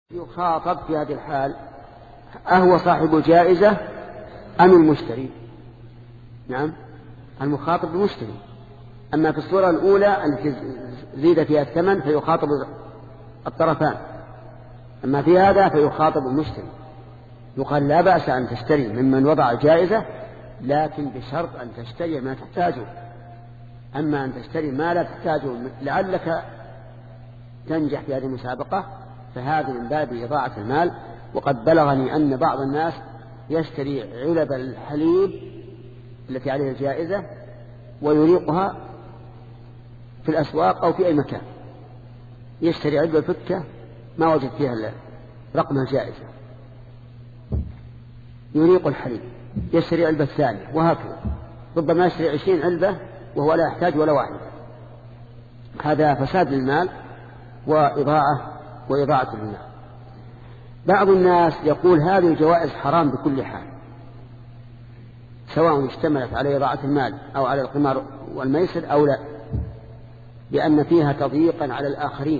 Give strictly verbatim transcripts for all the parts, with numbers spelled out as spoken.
يخاطب في هذه الحال أهو صاحب الجائزة أم المشتري؟ نعم، المخاطب المشتري. أما في الصورة الأولى التي زيد فيها الثمن فيخاطب الطرفان، أما في هذا فيخاطب المشتري. يقال لا بأس أن تشتري ممن وضع الجائزة، لكن بشرط أن تشتري ما تحتاجه. أما أن تشتري ما لا تحتاجه لعلك تنجح في هذه المسابقة فهذا من باب إضاعة المال. وقد بلغني أن بعض الناس يشتري علب الحليب التي عليها الجائزة ويريقها في الأسواق أو في أي مكان. يشتري علبة فكة ما وجد فيها رقم الجائزة، يريق الحليب، يشتري علبة ثانية، وهكذا. ربما يشتري عشرين علبة وهو لا يحتاج ولا واحدة. هذا فساد للمال وإضاعة وإضاعة المال. بعض الناس يقول هذه الجوائز حرام بكل حال، سواء اشتملت على إضاعة المال أو على القمار والميسر أو لا، لأن فيها تضييقا على الآخرين.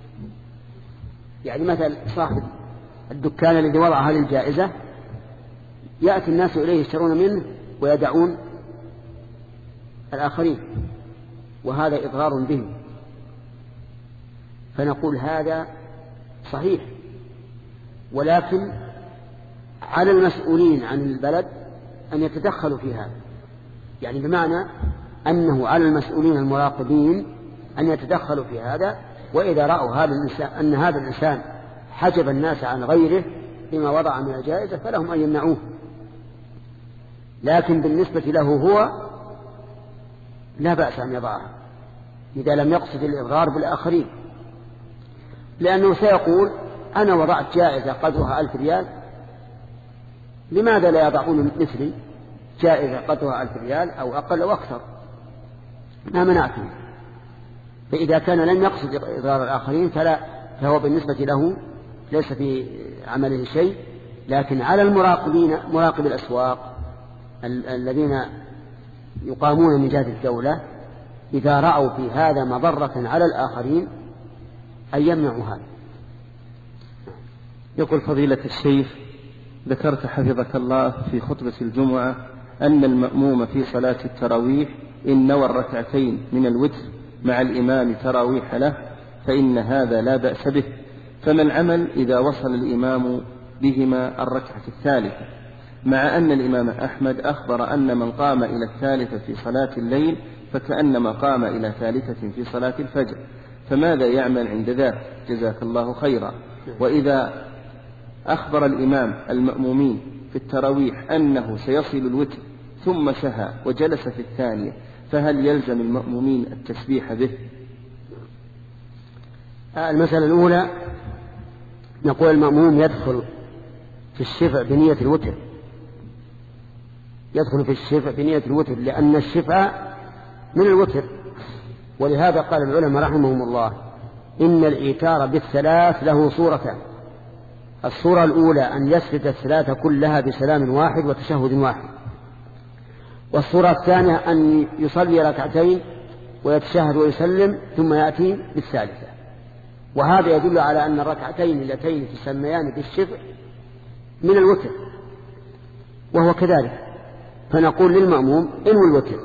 يعني مثل صاحب الدكان الذي وضع هذه الجائزة يأتي الناس إليه يشترون منه ويدعون الآخرين، وهذا إضرار بهم. فنقول هذا صحيح، ولكن على المسؤولين عن البلد أن يتدخلوا في هذا. يعني بمعنى أنه على المسؤولين المراقبين أن يتدخلوا في هذا، وإذا رأوا هذا الإنسان أن هذا الإنسان حجب الناس عن غيره بما وضع من الجائزة فلهم أن يمنعوه. لكن بالنسبة له هو لا بأس أن يضعها إذا لم يقصد الإضرار بالآخرين، لأنه سيقول أنا وضعت جائزة قدرها ألف ريال، لماذا لا يضعون مثلي جائزة قدرها ألف ريال أو أقل أو أكثر؟ ما منعتني. فإذا كان لم يقصد إضرار الآخرين فلا، فهو بالنسبة له ليس في عمله شيء. لكن على المراقبين، مراقب الأسواق الذين يقامون من جهة الدولة، إذا رأوا في هذا مضرة على الآخرين أن يمنعوا هذا. يقول فضيلة الشيخ: ذكرت حفظك الله في خطبة الجمعة أن المأموم في صلاة التراويح إن نوى الركعتين من الوتر مع الإمام تراويح له فإن هذا لا بأس به، فما العمل إذا وصل الإمام بهما الركعة الثالثة، مع أن الإمام أحمد أخبر أن من قام إلى الثالثة في صلاة الليل فكأنما قام إلى ثالثة في صلاة الفجر، فماذا يعمل عند ذلك؟ جزاك الله خيرا. وإذا أخبر الإمام المأمومين في التراويح أنه سيصل الوتر ثم سهى وجلس في الثانية، فهل يلزم المأمومين التسبيح به؟ المسألة الأولى نقول المأموم يدخل في الشفع بنية الوتر، يدخل في الشفع بنية الوتر لأن الشفع من الوتر. ولهذا قال العلماء رحمهم الله إن الإيتار بالثلاث له صورتان: الصورة الأولى أن يسجد الثلاثة كلها بسلام واحد وتشهد واحد، والصورة الثانية أن يصلي ركعتين ويتشهد ويسلم ثم يأتي بالثالثة. وهذا يدل على أن الركعتين اللتين تسميان بالشفع من الوتر، وهو كذلك. فنقول للمأموم انوي الوتر.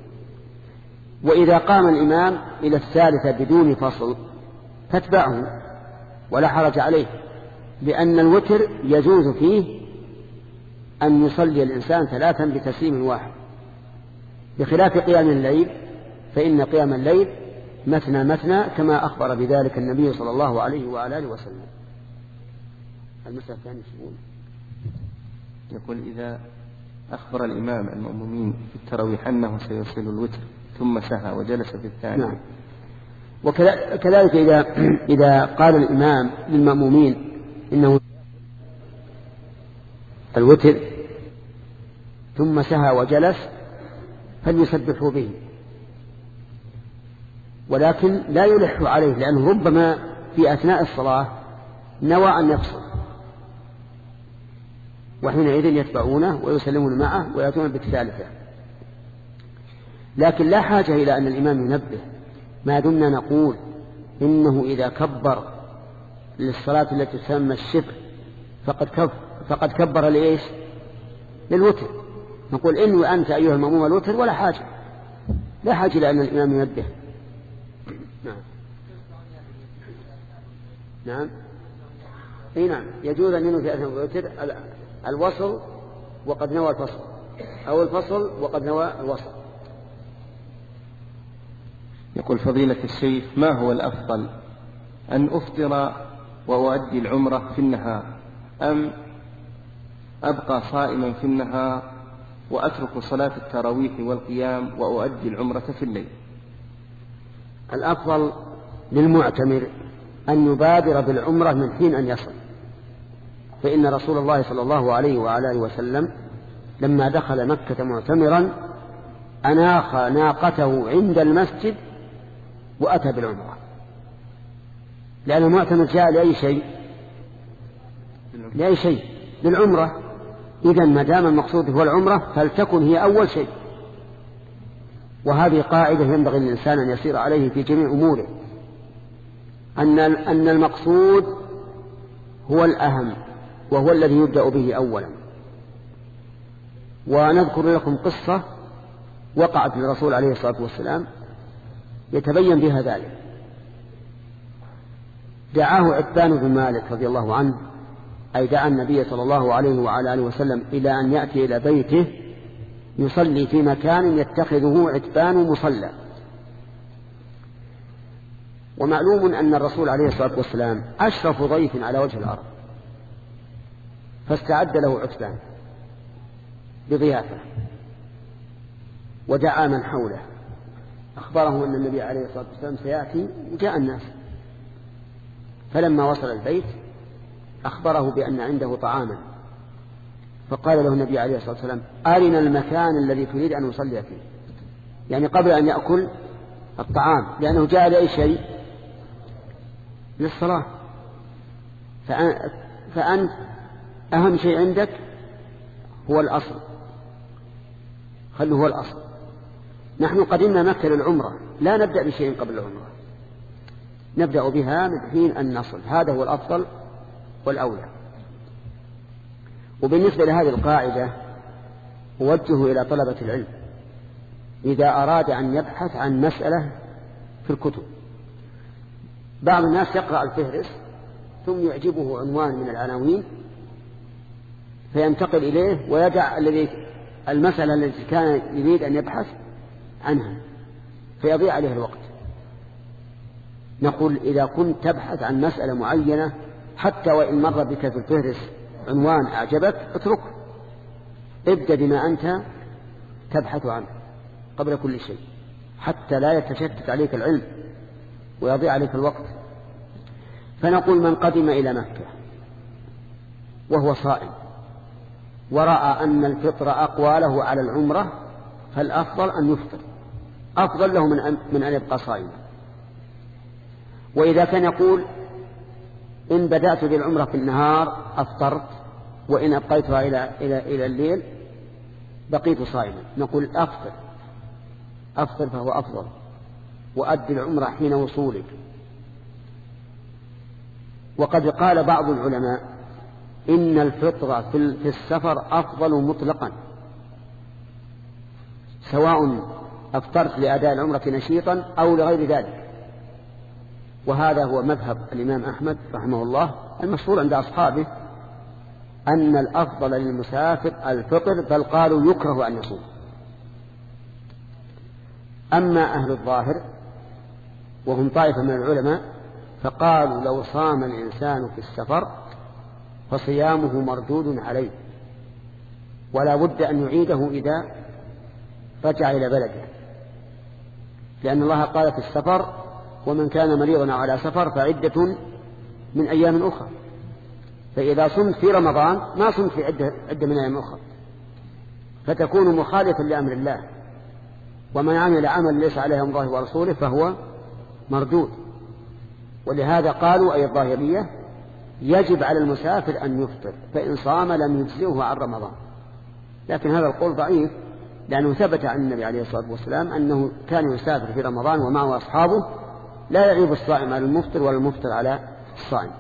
وإذا قام الإمام إلى الثالثة بدون فصل فاتبعه ولا حرج عليه، لأن الوتر يجوز فيه أن يصلي الإنسان ثلاثا بتسليم واحد، بخلاف قيام الليل، فإن قيام الليل مثنى مثنى كما أخبر بذلك النبي صلى الله عليه وآله وسلم. المسألة الثانية يقول يقول إذا أخبر الإمام المأمومين في التراويح أنه سيصل الوتر ثم سهى وجلس في الثانية. نعم. وكذلك إذا إذا قال الإمام للمأمومين إنه الوتر ثم سهى وجلس فليسبحوا به، ولكن لا يلح عليه، لأنه ربما في أثناء الصلاة نوى أن يقصر، وحينئذ يتبعونه ويسلمون معه ويأتون بالثالثة. لكن لا حاجة إلى أن الإمام ينبه، ما دمنا نقول إنه إذا كبر للصلاة التي تسمى الشبه فقد كف فقد كبر لإيش؟ للوتر. نقول إنه أنت أيها المأموم الوتر ولا حاجة، لا حاجة لأن الإمام ينبه. نعم نعم اي نعم، يجوز أن ينوي في أثناء الوتر الوصل وقد نوى الفصل، أو الفصل وقد نوى الوصل. يقول فضيلة الشيخ: ما هو الأفضل، أن أفطر وأؤدي العمرة في النهار، أم أبقى صائما في النهار وأترك صلاة التراويح والقيام وأؤدي العمرة في الليل؟ الأفضل للمعتمر أن يبادر بالعمرة من حين أن يصل، فإن رسول الله صلى الله عليه وعلى آله وسلم لما دخل مكة معتمرا أناخ ناقته عند المسجد وأتى بالعمرة، لأن المعتمر جاء لأي شيء لأي شيء للعمرة. إذن ما دام المقصود هو العمرة فلتكن هي أول شيء. وهذه قاعدة ينبغي للإنسان أن يسير عليه في جميع أموره، أن أن المقصود هو الأهم وهو الذي يبدأ به أولا. ونذكر لكم قصة وقعت للرسول عليه الصلاة والسلام يتبين بها ذلك. دعاه عتبان بن مالك رضي الله عنه، أي دعا النبي صلى الله عليه وعلى آله وسلم إلى أن يأتي إلى بيته يصلي في مكان يتخذه عتبان مصلى. ومعلوم أن الرسول عليه الصلاة والسلام أشرف ضيف على وجه الأرض، فاستعد له عتبان بضيافة ودعا من حوله، أخبره أن النبي عليه الصلاة والسلام سيأتي، وجاء الناس. فلما وصل البيت أخبره بأن عنده طعاما، فقال له النبي عليه الصلاة والسلام: أرنا المكان الذي تريد أن نصلي فيه، يعني قبل أن يأكل الطعام، لأنه جاء لأي شيء؟ للصلاة. فأنت أهم شيء عندك هو الأصل، خلوا هو الأصل. نحن قدمنا مكة للعمرة، لا نبدأ بشيء قبل العمرة، نبدأ بها من حين أن نصل، هذا هو الأفضل والأولى. وبالنسبة لهذه القاعدة أوجه إلى طلبة العلم إذا أراد أن يبحث عن مسألة في الكتب. بعض الناس يقرأ الفهرس ثم يعجبه عنوان من العناوين فينتقل إليه ويدع الذي المسألة التي كان يريد أن يبحث عنها فيضيع عليه الوقت. نقول إذا كنت تبحث عن مسألة معينة حتى وإن مر بك في الفهرس عنوان أعجبك اتركه، ابدأ بما أنت تبحث عنه قبل كل شيء حتى لا يتشتت عليك العلم ويضيع عليك الوقت. فنقول من قدم إلى مكة وهو صائم ورأى أن الفطر أقوى له على العمرة فالأفضل أن يفطر، أفضل له من أن, من أن يبقى صائما. وإذا كان يقول إن بدأت بالعمرة في النهار أفطرت وإن أبقيتها إلى, إلى, إلى الليل بقيت صائما، نقول أفطر أفطر فهو أفضل، وأدي العمرة حين وصولك. وقد قال بعض العلماء إن الفطر في السفر أفضل مطلقا، سواء أفطرت لأداء العمرة نشيطا أو لغير ذلك. وهذا هو مذهب الإمام أحمد رحمه الله المشهور عند أصحابه أن الأفضل للمسافر الفطر، بل قالوا يكره أن يصوم. أما أهل الظاهر وهم طائفة من العلماء فقالوا لو صام الإنسان في السفر فصيامه مردود عليه ولا بد أن يعيده إذا رجع إلى بلده، لأن الله قال في السفر ومن كان مريضا على سفر فعدة من أيام أخرى. فإذا صمت في رمضان ما صمت في عدة, عدة من أيام أخرى فتكون مخالفا لأمر الله، ومن عمل عمل ليس عليه أمر الله ورسوله فهو مردود. ولهذا قالوا أي الظاهرية يجب على المسافر أن يفطر، فإن صام لم يجزئه عن رمضان. لكن هذا القول ضعيف، لأنه ثبت عن النبي عليه الصلاة والسلام أنه كان يسافر في رمضان ومعه أصحابه لا يعيب الصائم على المفطر ولا المفطر على الصائم.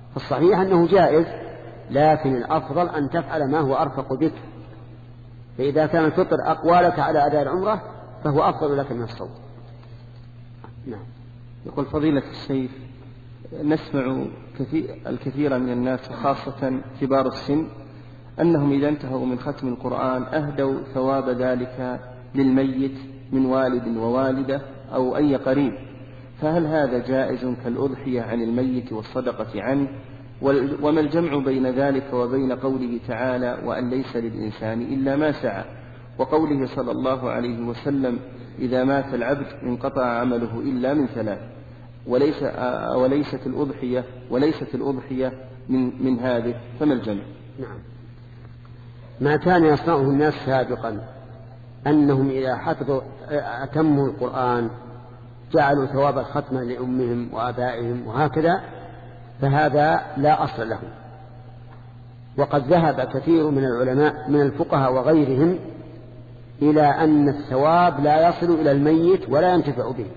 فالصحيح أنه جائز، لكن الأفضل أن تفعل ما هو أرفق بك، فإذا كان الفطر أقوى لك على أداء العمرة فهو أفضل لك من الصوم. نعم. يقول فضيلة الشيخ، نسمع كثير الكثير من الناس خاصة كبار السن أنهم إذا انتهوا من ختم القرآن أهدوا ثواب ذلك للميت من والد ووالدة أو أي قريب، فهل هذا جائز كالأضحية عن الميت والصدقة عنه؟ وما الجمع بين ذلك وبين قوله تعالى وأن ليس للإنسان إلا ما سعى، وقوله صلى الله عليه وسلم إذا مات العبد انقطع عمله إلا من ثلاث، وليس وليست الأضحية وليست الأضحية من من هذه، فما الجمع؟ نعم. ما كان يصنعه الناس سابقا أنهم إذا حفظوا أتموا القرآن جعلوا ثواب الختمة لأمهم وآبائهم وهكذا، فهذا لا أصل له. وقد ذهب كثير من العلماء من الفقهاء وغيرهم إلى أن الثواب لا يصل إلى الميت ولا ينتفع به،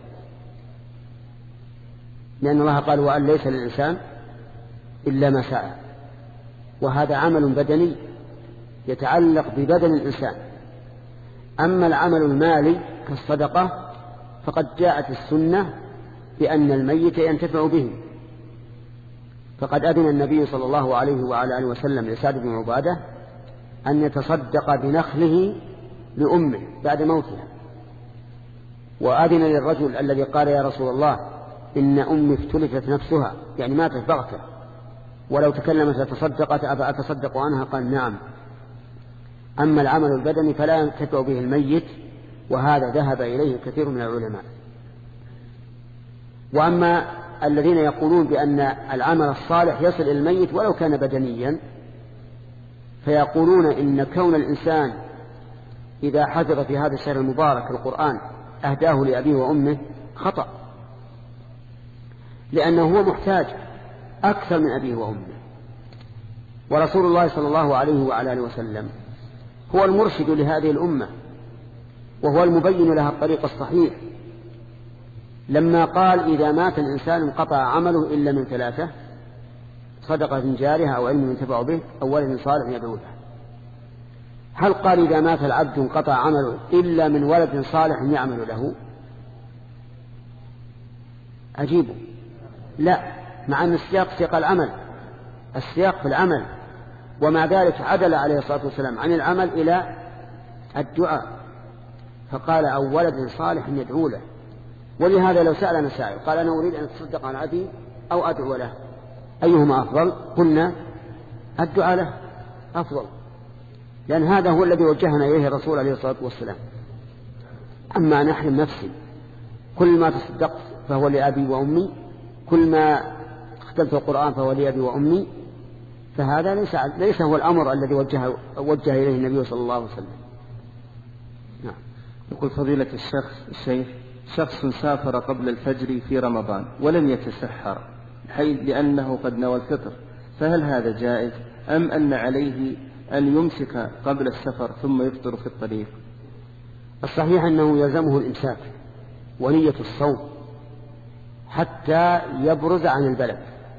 لأن الله قال وأن ليس للإنسان إلا ما سعى، وهذا عمل بدني يتعلق ببدن الإنسان. أما العمل المالي كالصدقة فقد جاءت السنة بأن الميت ينتفع به، فقد أذن النبي صلى الله عليه وعلى آله وسلم لسعد بن عبادة أن يتصدق بنخله لأمه بعد موتها، وأذن للرجل الذي قال يا رسول الله إن أمي افتلفت نفسها، يعني ماتت بغتة، ولو تكلمت لتصدقت أفأتصدق عنها؟ قال نعم. أما العمل البدني فلا ينتفع به الميت، وهذا ذهب إليه كثير من العلماء. وأما الذين يقولون بأن العمل الصالح يصل إلى الميت ولو كان بدنيا، فيقولون إن كون الإنسان إذا حفظ في هذا الشهر المبارك القرآن أهداه لأبيه وأمه خطأ، لأنه هو محتاج أكثر من أبيه وأمه، ورسول الله صلى الله عليه وعلى آله وسلم هو المرشد لهذه الأمة وهو المبين لها الطريق الصحيح، لما قال إذا مات الإنسان انقطع عمله إلا من ثلاثة: صدقة جارها أو علم ينتفع به أو ولد صالح يدعو له. هل قال إذا مات العبد انقطع عمله إلا من ولد صالح يعمل له؟ عجيب. لا، مع أن السياق سياق العمل، السياق في العمل، ومع ذلك عدل عليه الصلاة والسلام عن العمل إلى الدعاء، فقال أو ولد صالح يدعو له. ولهذا لو سألنا سائل قال أنا أريد أن أتصدق عن أبي أو أدعو له أيهما أفضل؟ قلنا الدعاء له أفضل، لأن هذا هو الذي وجهنا إليه الرسول عليه الصلاة والسلام. أما نحن نفسي كل ما تصدقت فهو لأبي وأمي، كل ما اختلت القرآن فهو لأبي وأمي، فهذا ليس, ليس هو الأمر الذي وجه, وجه إليه النبي صلى الله عليه وسلم. نعم. يقول فضيلة الشيخ الشيخ شخص سافر قبل الفجر في رمضان ولم يتسحر حيث لأنه قد نوى الفطر، فهل هذا جائز أم أن عليه أن يمسك قبل السفر ثم يفطر في الطريق؟ الصحيح أنه يلزمه الإمساك ونية الصوم حتى يبرز عن البلد،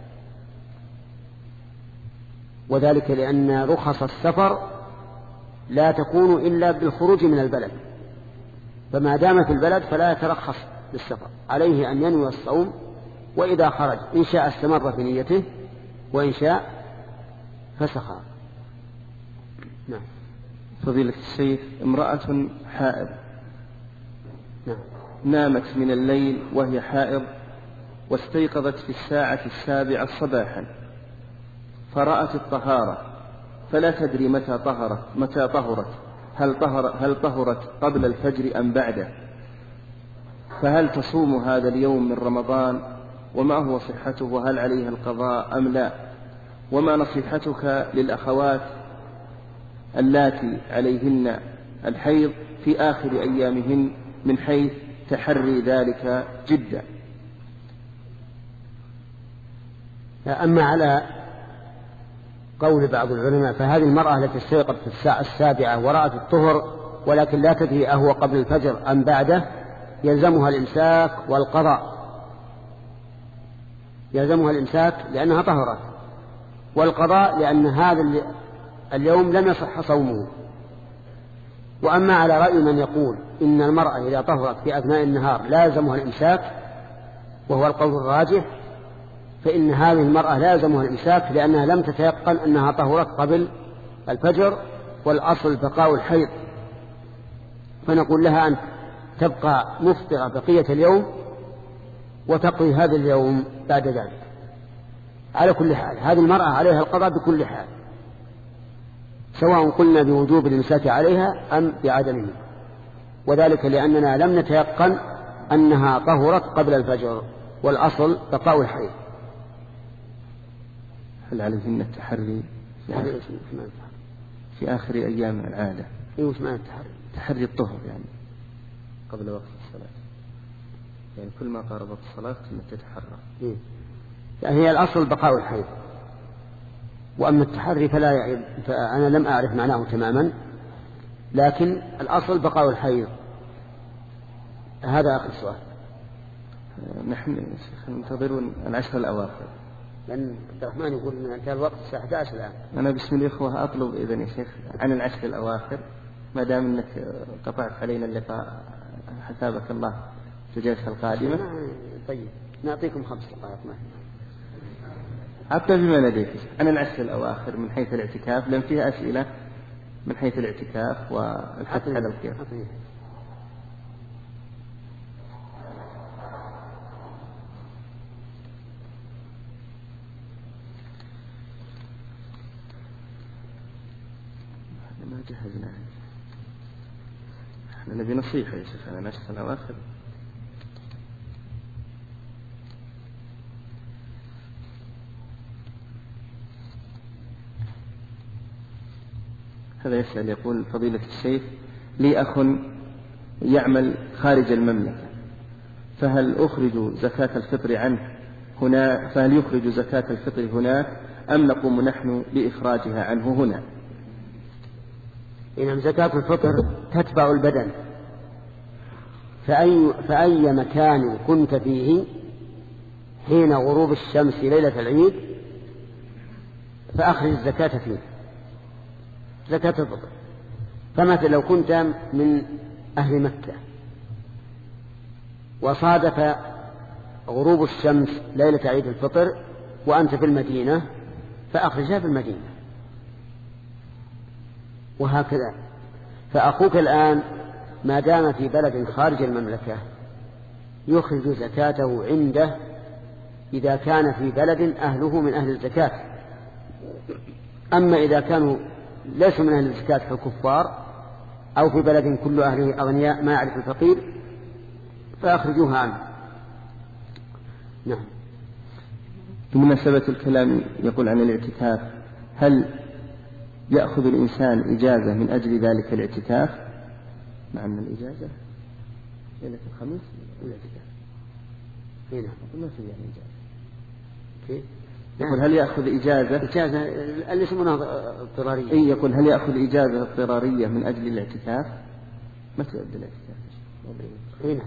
وذلك لأن رخص السفر لا تكون إلا بالخروج من البلد، فما دام في البلد فلا يترخص بالسفر، عليه أن ينوي الصوم، وإذا خرج إن شاء استمر في نيته وإن شاء فسخ. نعم. فضيلة الشيخ امرأة حائض نعم. نامت من الليل وهي حائض واستيقظت في الساعة السابعة صباحا فرأت الطهارة فلا تدري متى طهرت متى طهرت هل, طهر هل طهرت قبل الفجر أم بعده، فهل تصوم هذا اليوم من رمضان وما هو صحته وهل عليها القضاء أم لا؟ وما نصيحتك للأخوات اللاتي عليهن الحيض في آخر أيامهن من حيث تحري ذلك جدا؟ أما على قول بعض العلماء فهذه المرأة التي استيقظت في الساعة السابعة ورأت الطهر ولكن لا تدري أهو قبل الفجر أم بعده يلزمها الإمساك والقضاء، يلزمها الإمساك لأنها طهرت، والقضاء لأن هذا اليوم لم يصح صومه. وأما على رأي من يقول إن المرأة إذا طهرت في أثناء النهار لازمها الإمساك وهو القول الراجح، فإن هذه المرأة لازمها الإمساك لأنها لم تتيقن أنها طهرت قبل الفجر، والأصل بقاء الحيض، فنقول لها أن تبقى مفطرة بقية اليوم وتقضي هذا اليوم بعد ذلك. على كل حال هذه المرأة عليها القضاء بكل حال، سواء قلنا بوجوب الإمساك عليها أم بعدمه، وذلك لأننا لم نتيقن أنها طهرت قبل الفجر، والأصل بقاء الحيض. هل عليهن التحري في آخر, في آخر أيام العادة؟ إيه وش معنى التحري؟ تحري الطهر يعني قبل وقت الصلاة، يعني كل ما قاربت الصلاة تتحرى. إيه؟ يعني هي الأصل بقاء الحيض، وأما التحري فلا يعيب، فأنا لم أعرف معناه تماما، لكن الأصل بقاء الحيض. هذا آخر سؤال. نحن ننتظرون العشر الأواخر، لأن عبد الرحمن يقول إن كان الوقت الساعة إحدى عشر الآن. أنا باسم الإخوة أطلب إذن يا شيخ عن العشر الأواخر، ما دام أنك قطعت علينا اللقاء حسابك الله في الجلسة القادمة. طيب نعطيكم خمس دقائق. ما حتى بما لديك عن العشر الأواخر من حيث الاعتكاف، لأن فيها أسئلة من حيث الاعتكاف والحث على الخير. ما جهزنا، احنا نبي نصيحة يا شيخ عن العشر الأواخر. هذا يسأل يقول: فضيلة الشيخ، لي أخ يعمل خارج المملكة، فهل أخرج زكاة الفطر عنه هنا فهل يخرج زكاة الفطر هناك أم نقوم نحن بإخراجها عنه هنا؟ إن زكاة الفطر تتبع البدن، فأي, فأي مكان كنت فيه حين غروب الشمس ليلة العيد فأخرج الزكاة فيه، زكاة الفطر. فمثل لو كنت من أهل مكة وصادف غروب الشمس ليلة عيد الفطر وأنت في المدينة فأخرجها في المدينة، وهكذا. فأخوك الآن ما دام في بلد خارج المملكة يخرج زكاته عنده إذا كان في بلد أهله من أهل الزكاة. أما إذا كانوا ليسوا من أهل الزكاة كالكفار أو في بلد كل أهله أغنياء ما يعرف الفقير فأخرجوها عنه. نعم. بمناسبة الكلام يقول عن الاعتكاف، هل يأخذ الإنسان إجازة من أجل ذلك الاعتكاف؟ مع أن الإجازة ليلة الخميس الاعتكاف هنا ما في يعني إجازة. كيف؟ يقول هل يأخذ إجازة إجازة اللي يسمونها اضطرارية. إيه يقول هل يأخذ إجازة اضطرارية من أجل الاعتكاف؟ ما تؤدي الاعتكاف. هنا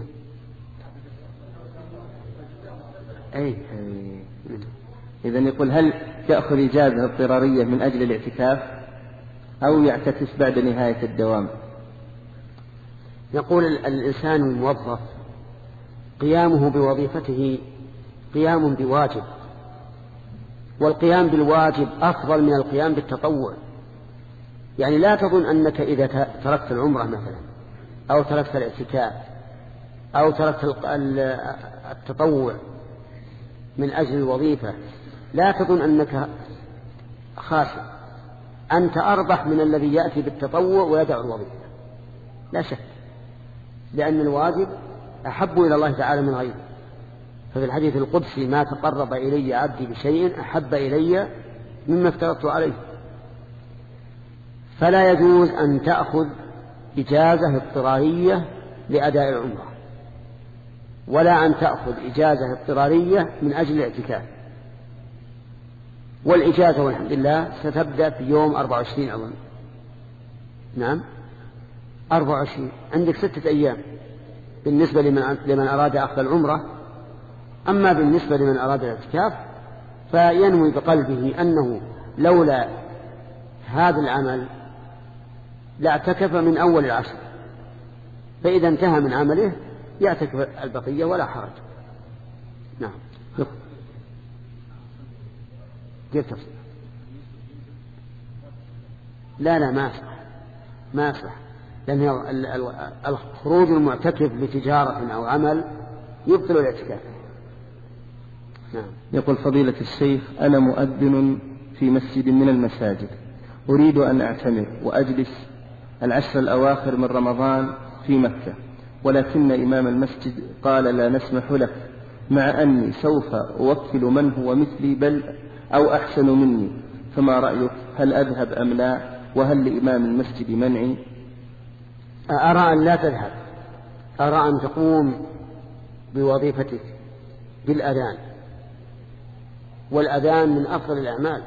أي أي. إذن يقول هل يأخذ إجازة اضطرارية من أجل الاعتكاف أو يعتكف بعد نهاية الدوام؟ يقول الإنسان الموظف قيامه بوظيفته قيام بواجب، والقيام بالواجب أفضل من القيام بالتطوع. يعني لا تظن أنك إذا تركت العمرة مثلا أو تركت الاعتكاف أو تركت التطوع من أجل الوظيفة لا تظن أنك خاسر، أنت أربح من الذي يأتي بالتطوع ويدع الوظيفة لا شك، لأن الواجب أحب إلى الله تعالى من غيره. ففي الحديث القدسي: ما تقرب إلي عبدي بشيء أحب إلي مما افترضت عليه. فلا يجوز أن تأخذ إجازة اضطرارية لأداء العمرة، ولا أن تأخذ إجازة اضطرارية من أجل الاعتكاف. والإجازة والحمد لله ستبدأ في يوم أربعة وعشرين أظن. نعم أربعة وعشرين، عندك ستة أيام بالنسبة لمن, لمن أراد أخذ العمرة. أما بالنسبة لمن أراد الاعتكاف فينوي بقلبه أنه لولا هذا العمل لاعتكف من أول العشر، فإذا انتهى من عمله يعتكف البقية ولا حرج. نعم. كيف تفصيل؟ لا لا ما أصلح ما أصلح، لأن الخروج المعتكف لتجارة أو عمل يبطل الاعتكاف. نعم. يقول فضيلة الشيخ: أنا مؤذن في مسجد من المساجد، أريد أن أعتمر وأجلس العشر الأواخر من رمضان في مكة، ولكن إمام المسجد قال لا نسمح لك، مع أني سوف أوكل من هو مثلي بل أو أحسن مني، فما رأيك؟ هل أذهب أم لا؟ وهل لإمام المسجد منعي؟ أرى أن لا تذهب، أرى أن تقوم بوظيفتك بالأذان، والأذان من أفضل الأعمال.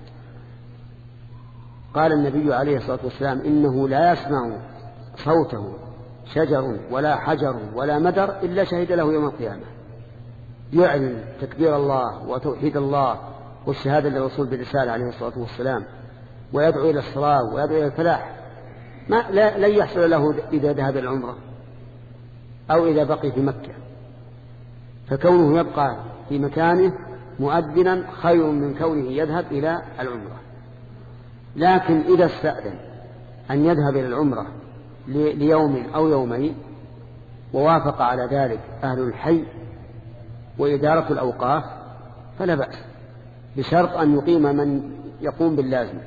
قال النبي عليه الصلاة والسلام: إنه لا يسمع صوته شجر ولا حجر ولا مدر إلا شهد له يوم القيامة. يعلن تكبير الله وتوحيد الله والشهادة للرسول بالرسالة عليه الصلاة والسلام، ويدعو إلى الصلاة ويدعو إلى الفلاح، ما لا لن يحصل له إذا ذهب العمرة أو إذا بقي في مكة. فكونه يبقى في مكانه مؤذنا خير من كونه يذهب إلى العمرة. لكن إذا استأذن أن يذهب إلى العمرة ليوم أو يومين ووافق على ذلك أهل الحي وإدارة الأوقاف فلا بأس، بشرط أن يقيم من يقوم باللازم.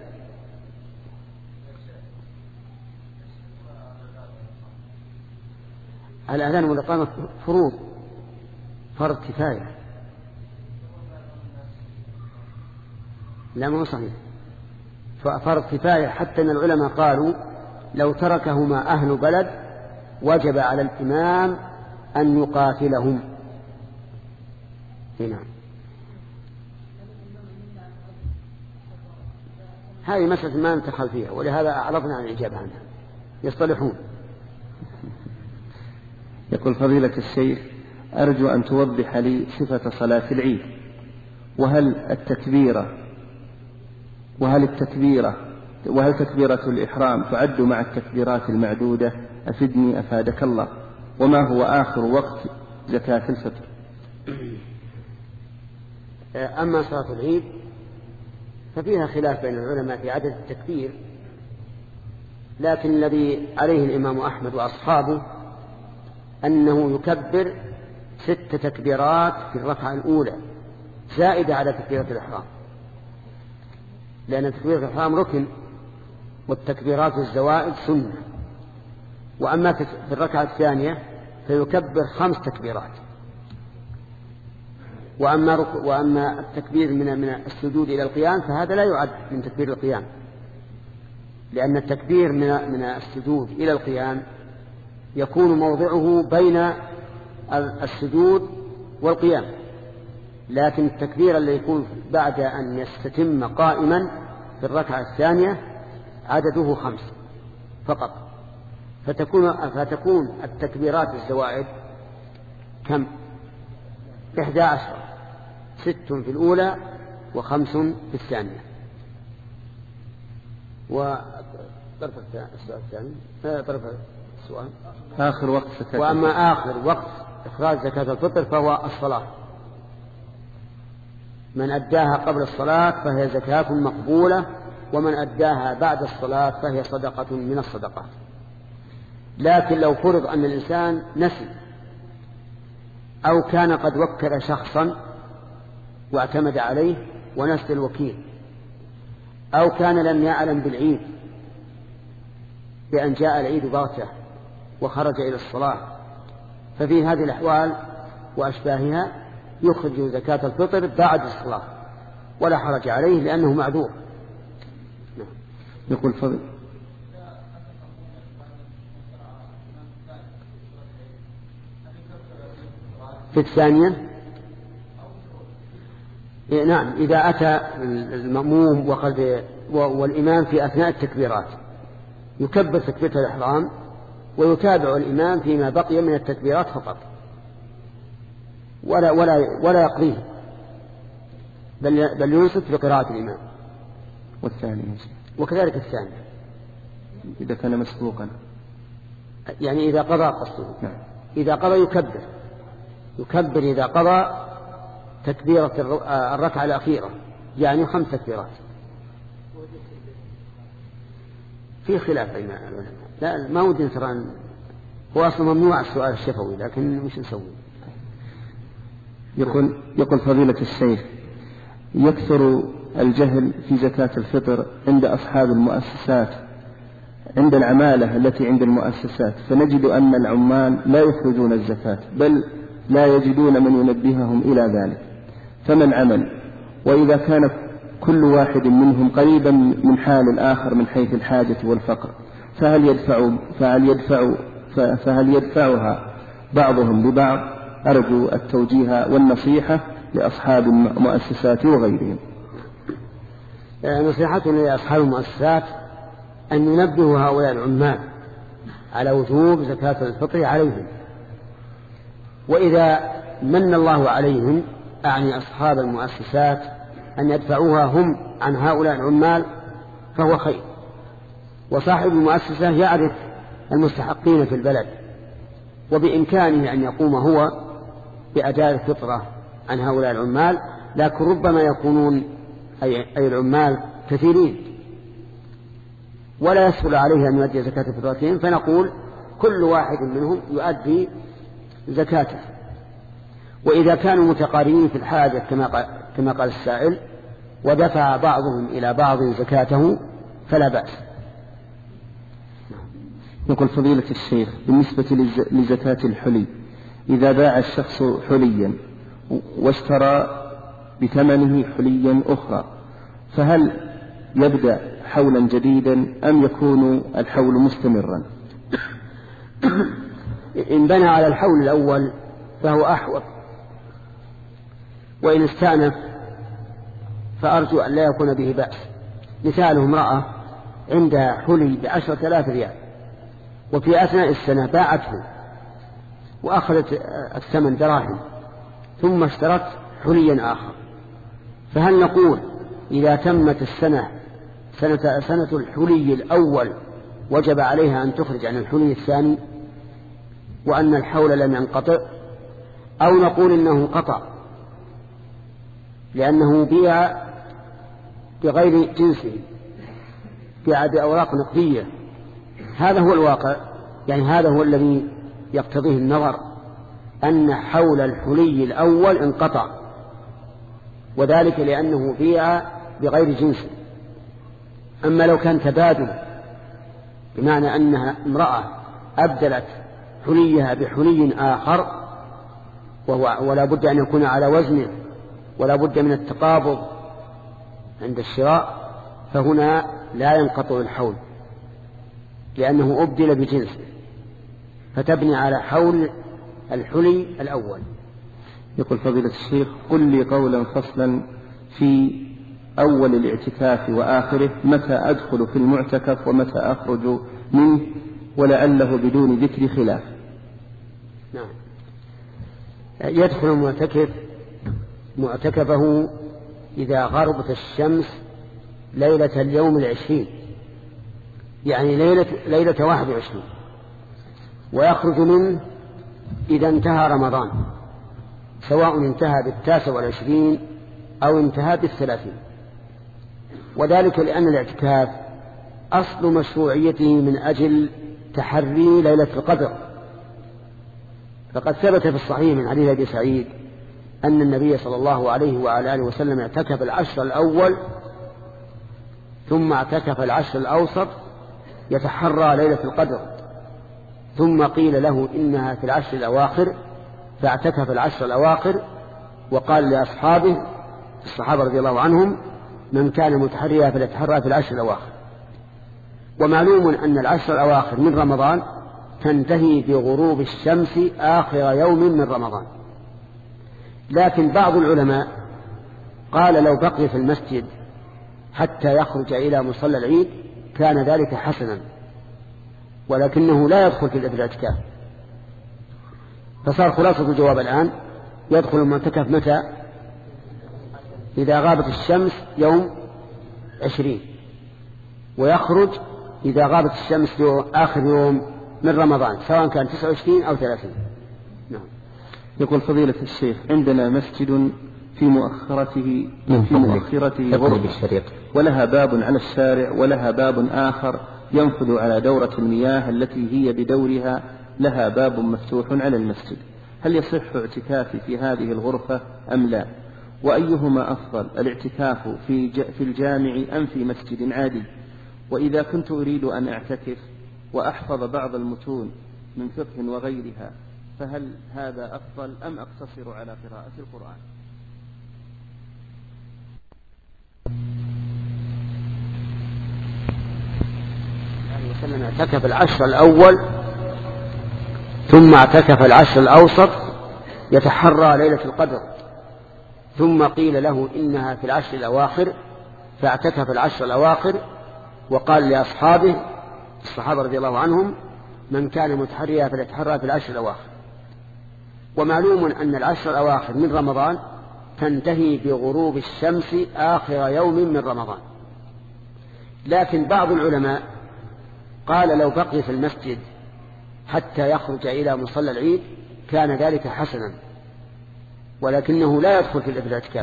الأذان والإقامة فروض، فرض كفاية. لا، ما هو صحيح، فرض كفاية، حتى أن العلماء قالوا لو تركهما أهل بلد وجب على الإمام أن يقاتلهم. هنا هذه مسألة ما نتخل فيها، ولهذا أعرضنا عن الإجابة عنها، يصطلحون. يقول فضيلة الشيخ: أرجو أن توضح لي صفة صلاة العيد، وهل التكبيرة وهل التكبيرة وهل تكبيرة الإحرام تعد مع التكبيرات المعدودة؟ أفدني أفادك الله. وما هو آخر وقت زكاة الفطر؟ أما صلاة العيد ففيها خلاف بين العلماء في عدد التكبير، لكن الذي عليه الإمام أحمد وأصحابه أنه يكبر ست تكبيرات في الركعة الأولى زائدة على تكبيرة الإحرام، لأن تكبيرة الإحرام ركن والتكبيرات الزوائد سنة. وأما في الركعة الثانية فيكبر خمس تكبيرات. وأما, وأما التكبير من, من السجود إلى القيام فهذا لا يعد من تكبير القيام، لأن التكبير من, من السجود إلى القيام يكون موضعه بين السجود والقيام، لكن التكبير الذي يكون بعد أن يستتم قائما في الركعة الثانية عدده خمس فقط، فتكون, فتكون التكبيرات الزوائد كم؟ إحدى عشر، ست في الأولى وخمس في الثانية. وطرف السؤال الثاني طرف السؤال آخر وقت زكاة. وأما آخر وقت إخراج زكاة الفطر فهو الصلاة، من أداها قبل الصلاة فهي زكاة مقبولة، ومن أداها بعد الصلاة فهي صدقة من الصدقات. لكن لو فرض أن الإنسان نسي أو كان قد وكل شخصا واعتمد عليه ونسي الوكيل، أو كان لم يعلم بالعيد بأن جاء العيد بغتة وخرج إلى الصلاة، ففي هذه الأحوال وأشباهها يخرج زكاة الفطر بعد الصلاة ولا حرج عليه لأنه معذور. يقول فضل في الثانية إيه نعم، إذا أتى المأموم وقد والإمام في أثناء التكبيرات يكبر تكبيرة الإحرام ويتابع الإمام فيما بقي من التكبيرات فقط، ولا ولا ولا يقضيه، بل بل ينصت بقراءة الإمام. والثاني وكذلك الثاني إذا كان مسبوقا، يعني إذا قضى قصده. نعم. إذا قضى يكبر يكبر إذا قضى تكبيرة الركعة الأخيرة، يعني خمس تكبيرات. في خلاف بين العلماء، لا ما ودي ترى، هو أصلا ممنوع السؤال الشفوي، لكن مش نسوي. يقول يقول فضيلة الشيخ: يكثر الجهل في زكاة الفطر عند أصحاب المؤسسات، عند العمالة التي عند المؤسسات، فنجد أن العمال لا يخرجون الزكاة، بل لا يجدون من ينبههم إلى ذلك، فمن عمل؟ وإذا كان كل واحد منهم قريبا من حال الآخر من حيث الحاجة والفقر، فهل يدفع فهل يدفع فهل يدفعها بعضهم لبعض؟ أرجو التوجيه والنصيحة لأصحاب المؤسسات وغيرهم. نصيحتنا لأصحاب المؤسسات أن ينبهوا هؤلاء العمال على وجوب زكاة الفطر عليهم، وإذا من الله عليهم، أعني أصحاب المؤسسات، أن يدفعوها هم عن هؤلاء العمال فهو خير. وصاحب المؤسسة يعرف المستحقين في البلد، وبإمكانه أن يقوم هو بأداء الفطرة عن هؤلاء العمال، لكن ربما يكونون أي العمال كثيرين ولا يسهل عليه أن يؤدي زكاة فطرتهم، فنقول كل واحد منهم يؤدي زكاته. وإذا كانوا متقاربين في الحاجة كما قال السائل ودفع بعضهم إلى بعض زكاته فلا بأس. يقول فضيلة الشيخ: بالنسبة لزكاة الحلي، إذا باع الشخص حليا واشترى بثمنه حليا أخرى، فهل يبدأ حولا جديدا أم يكون الحول مستمرا؟ إن بنى على الحول الأول فهو أحوط، وإن استأنف فأرجو أن لا يكون به بأس. مثاله: امرأة عندها حلي بعشرة آلاف ريال، وفي أثناء السنة باعته وأخذت الثمن دراهم، ثم اشترت حليا آخر، فهل نقول إذا تمت السنة سنة, سنة الحلي الأول وجب عليها أن تخرج عن الحلي الثاني وأن الحول لم ينقطع، أو نقول إنه قطع لأنه بيع بغير جنسه، بيع بأوراق نقدية؟ هذا هو الواقع، يعني هذا هو الذي يقتضيه النظر، أن حول الحلي الأول انقطع، وذلك لأنه بيع بغير جنسه. أما لو كان تبادل، بمعنى أنها امرأة أبدلت حليها بحلي آخر، وهو ولا بد أن يكون على وزنه ولا بد من التقابض عند الشراء، فهنا لا ينقطع الحول لأنه أبدل بجنسه، فتبني على حول الحلي الأول. يقول فضيلة الشيخ: قل لي قولا فصلا في أول الاعتكاف وآخره، متى أدخل في المعتكف ومتى أخرج منه، ولعله بدون ذكر خلاف. نعم. يدخل المعتكف معتكفه إذا غربت الشمس ليلة اليوم العشرين، يعني ليلة, ليلة واحد وعشرين، ويخرج منه إذا انتهى رمضان، سواء انتهى بالتاسع والعشرين أو انتهى بالثلاثين. وذلك لأن الاعتكاف أصل مشروعيته من أجل تحري ليلة القدر، فقد ثبت في الصحيح من حديث أبي سعيد أن النبي صلى الله عليه وعلى آله وسلم اعتكف العشر الأول ثم اعتكف العشر الأوسط يتحرى ليلة القدر، ثم قيل له إنها في العشر الأواخر فاعتكف العشر الأواخر، وقال لأصحابه الصحابة رضي الله عنهم: من كان متحريا فليتحرى في العشر الأواخر. ومعلوم أن العشر الأواخر من رمضان تنتهي بغروب الشمس آخر يوم من رمضان، لكن بعض العلماء قال لو بقي في المسجد حتى يخرج إلى مصلى العيد كان ذلك حسنا، ولكنه لا يدخل في الاعتكاف. فصار خلاصة الجواب الآن: يدخل المعتكف متى؟ إذا غابت الشمس يوم عشرين، ويخرج إذا غابت الشمس آخر يوم من رمضان سواء كان تسعة وعشرين أو ثلاثين. نعم. يقول فضيلة الشيخ عندنا مسجد في مؤخرته في مؤخرته غرفة ولها باب على الشارع ولها باب آخر ينفذ على دورة المياه التي هي بدورها لها باب مفتوح على المسجد، هل يصح اعتكافي في هذه الغرفة أم لا؟ وأيهما أفضل، الاعتكاف في في الجامع أم في مسجد عادي؟ وإذا كنت أريد أن أعتكف وأحفظ بعض المتون من فقه وغيرها فهل هذا أفضل أم أقتصر على قراءة القرآن؟ وسلم اعتكف العشر الأول ثم اعتكف العشر الأوسط يتحرى ليلة القدر، ثم قيل له إنها في العشر الأواخر فاعتكف العشر الأواخر، وقال لأصحابه الصحابة رضي الله عنهم من كان متحريا فليتحرى في العشر الأواخر. ومعلوم أن العشر الأواخر من رمضان تنتهي بغروب الشمس آخر يوم من رمضان، لكن بعض العلماء قال لو بقي في المسجد حتى يخرج إلى مصلى العيد كان ذلك حسنا، ولكنه لا يدخل في الاعتكاف.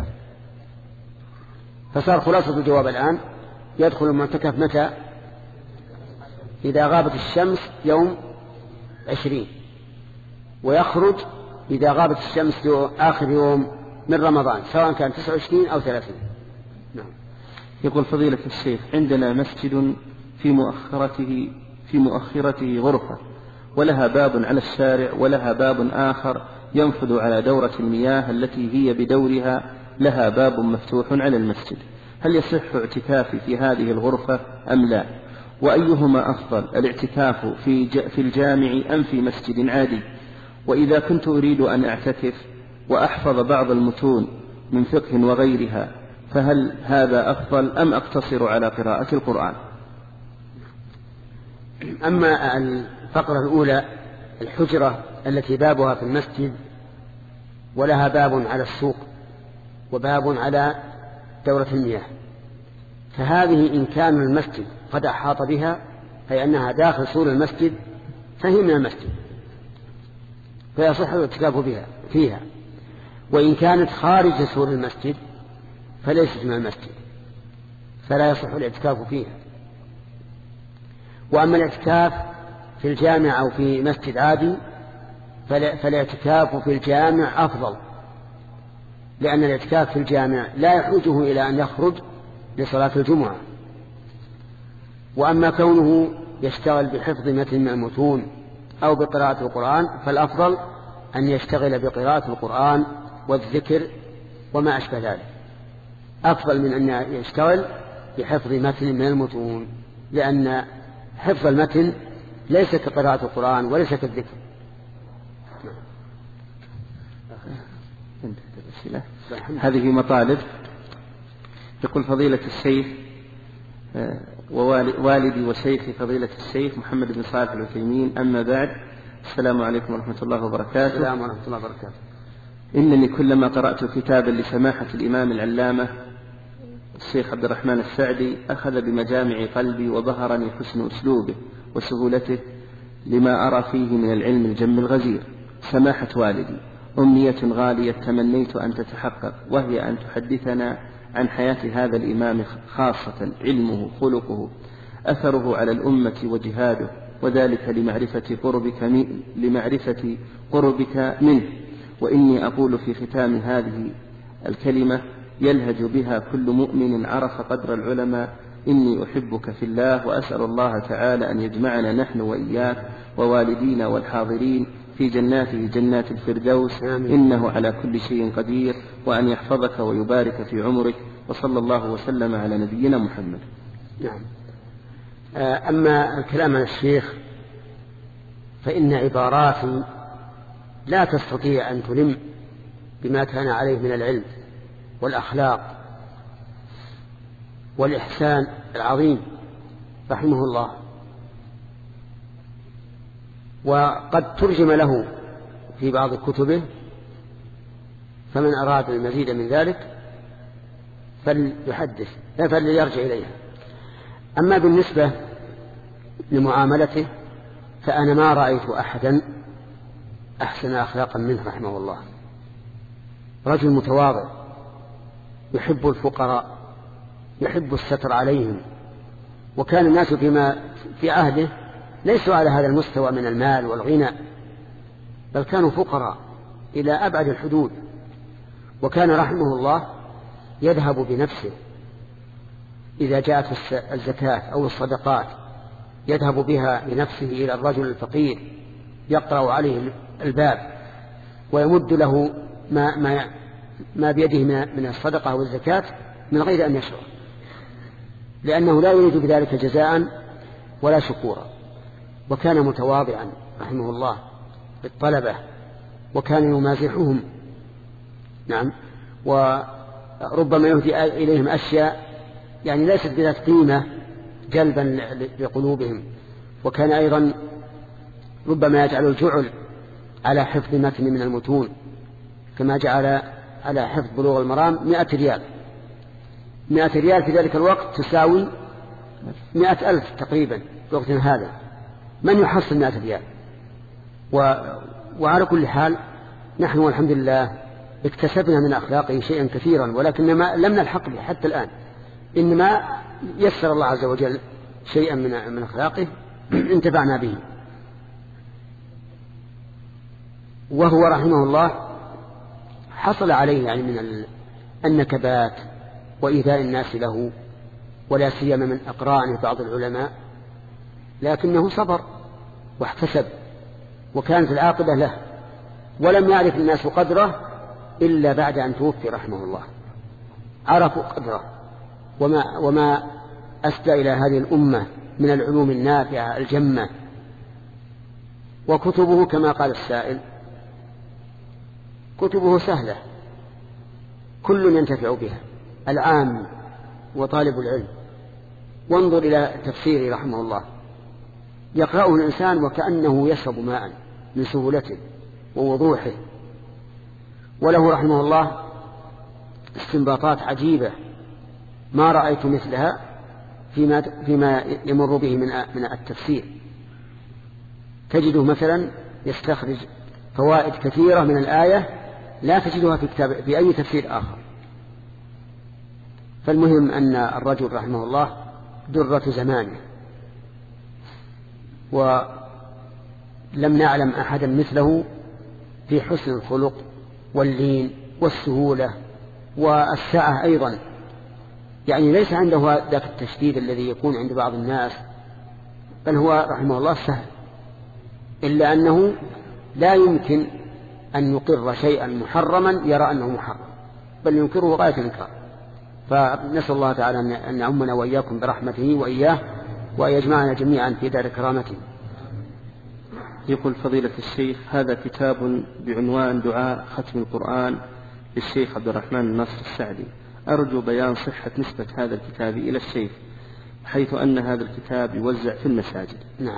فصار خلاصة الجواب الآن يدخل المعتكف متى؟ إذا غابت الشمس يوم عشرين، ويخرج إذا غابت الشمس آخر يوم من رمضان سواء كان تسعة وعشرين أو ثلاثين. نعم. يقول فضيلة الشيخ عندنا مسجد في مؤخرته في مؤخرته غرفة ولها باب على الشارع ولها باب آخر ينفذ على دورة المياه التي هي بدورها لها باب مفتوح على المسجد، هل يصح اعتكافي في هذه الغرفة أم لا؟ وأيهما أفضل، الاعتكاف في في الجامع أم في مسجد عادي؟ وإذا كنت أريد أن أعتكف وأحفظ بعض المتون من فقه وغيرها فهل هذا أفضل أم أقتصر على قراءة القرآن؟ أما الفقرة الأولى الحجرة التي بابها في المسجد ولها باب على السوق وباب على دورة المياه، فهذه إن كان المسجد قد أحاط بها أي أنها داخل سور المسجد فهي من المسجد فيصح الاعتكاف بها فيها، وإن كانت خارج سور المسجد فليست من المسجد فلا يصح الاعتكاف فيها. وأما الاعتكاف في الجامع أو في مسجد عادي فالاعتكاف في الجامع أفضل، لأن الاعتكاف في الجامع لا يحوجه إلى أن يخرج لصلاة الجمعة. وأما كونه يشتغل بحفظ متن من المتون أو بقراءة القرآن فالأفضل أن يشتغل بقراءة القرآن والذكر وما أشبه ذلك، أفضل من أن يشتغل بحفظ متن من المتون، لأن حفظ المتن ليس كقراءة القرآن وليس كالذكر. هذه مطالب. يقول فضيلة الشيخ ووالدي وشيخي فضيلة الشيخ محمد بن صالح العثيمين، أما بعد، السلام عليكم ورحمة الله وبركاته. السلام ورحمة الله وبركاته. إنني كلما قرأت كتابا لسماحة الإمام العلامة الشيخ عبد الرحمن السعدي أخذ بمجامع قلبي وظهرني حسن أسلوبه وسهولته لما أرى فيه من العلم الجم الغزير. سماحة والدي، أمنية غالية تمنيت أن تتحقق، وهي أن تحدثنا عن حياة هذا الإمام، خاصة علمه، خلقه، أثره على الأمة وجهاده، وذلك لمعرفة قربك من لمعرفة قربك منه. وإني أقول في ختام هذه الكلمة يلهج بها كل مؤمن عرف قدر العلماء: إني أحبك في الله، وأسأل الله تعالى أن يجمعنا نحن وإياك ووالدينا والحاضرين في جناته جنات الفردوس، إنه على كل شيء قدير، وأن يحفظك ويبارك في عمرك، وصلى الله وسلم على نبينا محمد. نعم. أما الكلام عن الشيخ فإن عباراتي لا تستطيع أن تلم بما كان عليه من العلم والأخلاق والإحسان العظيم رحمه الله، وقد ترجم له في بعض كتبه، فمن أراد المزيد من ذلك فليحدث فليرجع إليها. أما بالنسبة لمعاملته فأنا ما رأيت أحدا أحسن أخلاقا منه رحمه الله. رجل متواضع يحب الفقراء، يحب الستر عليهم، وكان الناس فيما في عهده ليسوا على هذا المستوى من المال والغنى، بل كانوا فقراء إلى أبعد الحدود. وكان رحمه الله يذهب بنفسه إذا جاءت الزكاة أو الصدقات، يذهب بها بنفسه إلى الرجل الفقير يقرأ عليه الباب ويمد له ما, ما, ما بيده من الصدقة أو الزكاة من غير أن يشعر، لأنه لا يريد بذلك جزاء ولا شكورا. وكان متواضعا رحمه الله بالطلبة، وكان يمازحهم، نعم، وربما يهدي إليهم أشياء يعني ليست بذات قيمة جلبا لقلوبهم. وكان أيضا ربما يجعل الجعل على حفظ متن من المتون، كما جعل على حفظ بلوغ المرام مئة ريال. مئة ريال في ذلك الوقت تساوي مئة ألف تقريبا في وقت هذا. من يحصل مئة ريال؟ و... وعلى كل حال نحن والحمد لله اكتسبنا من أخلاقه شيئا كثيرا، ولكن ما لم نلحق به حتى الآن، إنما يسر الله عز وجل شيئا من من أخلاقه انتفعنا به. وهو رحمه الله حصل عليه يعني من النكبات وإيذاء الناس له، ولا سيما من أقرانه بعض العلماء، لكنه صبر واحتسب، وكانت العاقبة له. ولم يعرف الناس قدره إلا بعد أن توفي رحمه الله، عرفوا قدره وما, وما أسدى إلى هذه الأمة من العلوم النافعة الجمة. وكتبه كما قال السائل كتبه سهلة، كل ينتفع بها، العام وطالب العلم. وانظر إلى تفسيره رحمه الله، يقرأه الإنسان وكأنه يشرب ماء من سهولته ووضوحه. وله رحمه الله استنباطات عجيبة ما رأيت مثلها فيما, فيما يمر به من من التفسير. تجده مثلا يستخرج فوائد كثيرة من الآية لا تجدها في كتاب في أي تفسير آخر. فالمهم أن الرجل رحمه الله درة زمانه، ولم نعلم أحدا مثله في حسن الخلق واللين والسهولة والسعة أيضا. يعني ليس عنده ذاك التشديد الذي يكون عند بعض الناس، بل هو رحمه الله سهل، إلا أنه لا يمكن أن يقر شيئا محرما يرى أنه محرم، بل ينكره غاية الإنكار. فنسأل الله تعالى أن يعمنا وإياكم برحمته وإياه، وأن يجمعنا جميعا في دار كرامته. يقول فضيلة الشيخ: هذا كتاب بعنوان دعاء ختم القرآن للشيخ عبد الرحمن الناصر السعدي. أرجو بيان صحة نسبة هذا الكتاب إلى الشيخ، حيث أن هذا الكتاب يوزع في المساجد. نعم.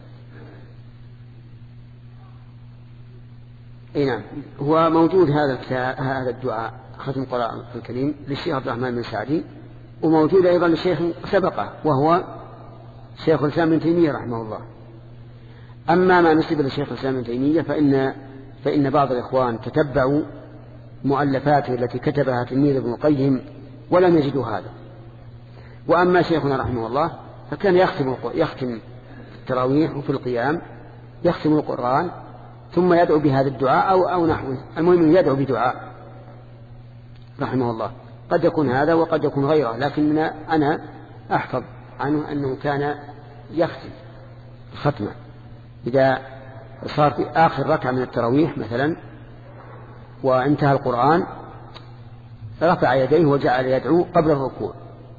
اي نعم، هو موجود هذا هذا الدعاء ختم القرآن الكريم للشيخ عبد الرحمن بن سعدي، وموجود أيضا للشيخ سبقه وهو شيخ الإسلام ابن تيمية رحمه الله. أما ما نسب للشيخ الإسلام ابن تيمية فإن فإن بعض الإخوان تتبعوا مؤلفاته التي كتبها تلميذ ابن القيم ولم يجدوا هذا. وأما شيخنا رحمه الله فكان يختم يختم التراويح وفي القيام يختم القرآن ثم يدعو بهذا الدعاء أو أو نحوه، المهم يدعو بدعاء رحمه الله. قد يكون هذا وقد يكون غيره، لكن أنا أحفظ عنه أنه كان يختم الختمة إذا صار في آخر ركعة من التراويح مثلا وانتهى القرآن رفع يديه وجعل يدعو قبل الركوع.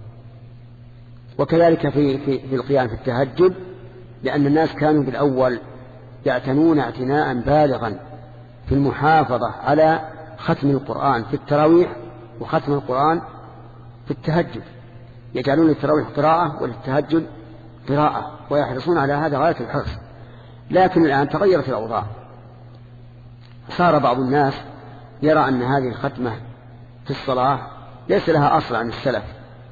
وكذلك في, في, في القيام في التهجد، لأن الناس كانوا بالأول يعتنون اعتناء بالغا في المحافظة على ختم القرآن في التراويح وختم القرآن في التهجد، يجعلون التراويح قراءة وللتهجد قراءة، ويحرصون على هذا غاية الحرص. لكن الآن تغيرت الأوضاع، صار بعض الناس يرى أن هذه الختمة في الصلاة ليس لها أصل عن السلف،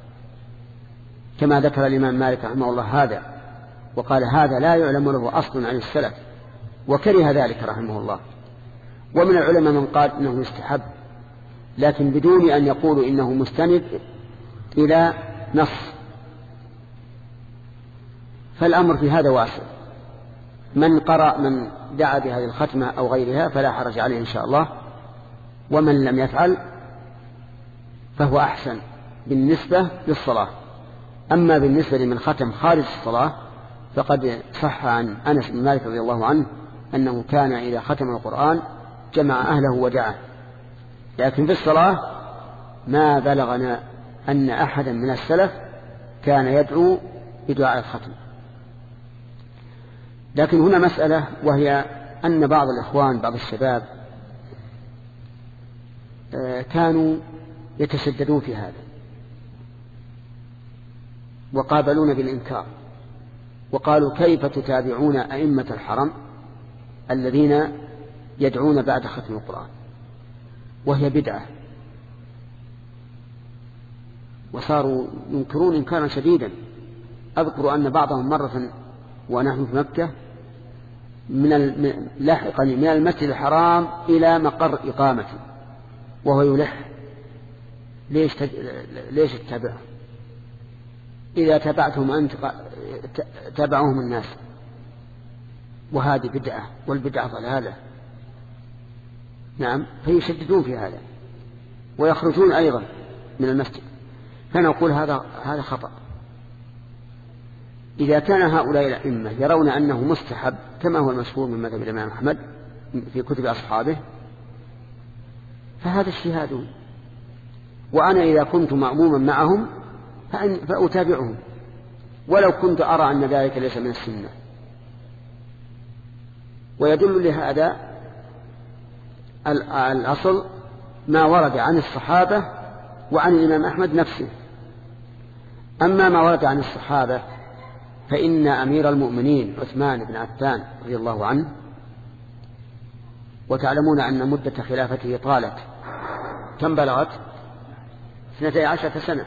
كما ذكر الإمام مالك رحمه الله هذا، وقال هذا لا يعلم له أصل عن السلف، وكره ذلك رحمه الله. ومن العلماء من قال إنه يستحب، لكن بدون أن يقولوا إنه مستند إلى نص، فالأمر في هذا واسع. من قرأ من دعا بهذه الختمة أو غيرها فلا حرج عليه إن شاء الله، ومن لم يفعل فهو أحسن بالنسبة للصلاة. أما بالنسبة لمن ختم خارج الصلاة فقد صح عن أنس بن مالك رضي الله عنه أنه كان إذا ختم القرآن جمع أهله ودعاه، لكن في الصلاة ما بلغنا أن أحدا من السلف كان يدعو بدعاء الختم. لكن هنا مسألة، وهي أن بعض الإخوان بعض الشباب كانوا يتشددون في هذا وقابلون بالإنكار، وقالوا كيف تتابعون أئمة الحرم الذين يدعون بعد ختم القرآن، وهي بدعة. وصاروا ينكرون إنكارا شديدا. أذكر أن بعضهم مرة ونحن في مكة من لاحقا من المسجد الحرام إلى مقر إقامته وهو يلح، ليش تج... ليش تتبعه؟ إذا تبعتهم أنت تبعهم الناس، وهذه بدعة، والبدعة ضلالة. نعم، فيشددون في هذا ويخرجون أيضا من المسجد. فنقول هذا هذا خطأ. إذا كان هؤلاء الأئمة يرون أنه مستحب كما هو المشهور من مذهب الإمام أحمد في كتب أصحابه، فهذا اجتهادهم، وأنا إذا كنت مأموما معهم فأتابعهم ولو كنت أرى أن ذلك ليس من السنة. ويدل لهذا الأصل ما ورد عن الصحابة وعن الإمام أحمد نفسه. أما ما ورد عن الصحابة فإن أمير المؤمنين عثمان بن عفان رضي الله عنه، وتعلمون أن مدة خلافته طالت، كم بلغت؟ اثنتي عشرة سنة.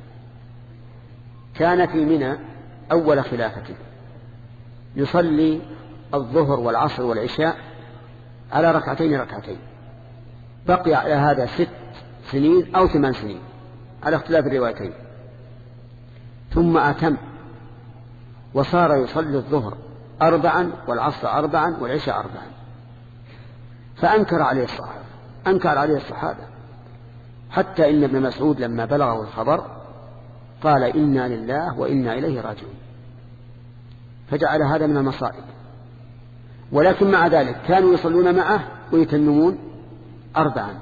كان في منى أول خلافته يصلي الظهر والعصر والعشاء على ركعتين ركعتين، بقي على هذا ست سنين أو ثمان سنين على اختلاف الروايتين، ثم أتم وصار يصلي الظهر أربعا والعصر أربعا والعشاء أربعا، فأنكر عليه الصحابة أنكر عليه الصحابة حتى إن ابن مسعود لما بلغه الخبر قال إنا لله وإنا إليه راجعون، فجعل هذا من المصائب. ولكن مع ذلك كانوا يصلون معه ويتممون أربعا.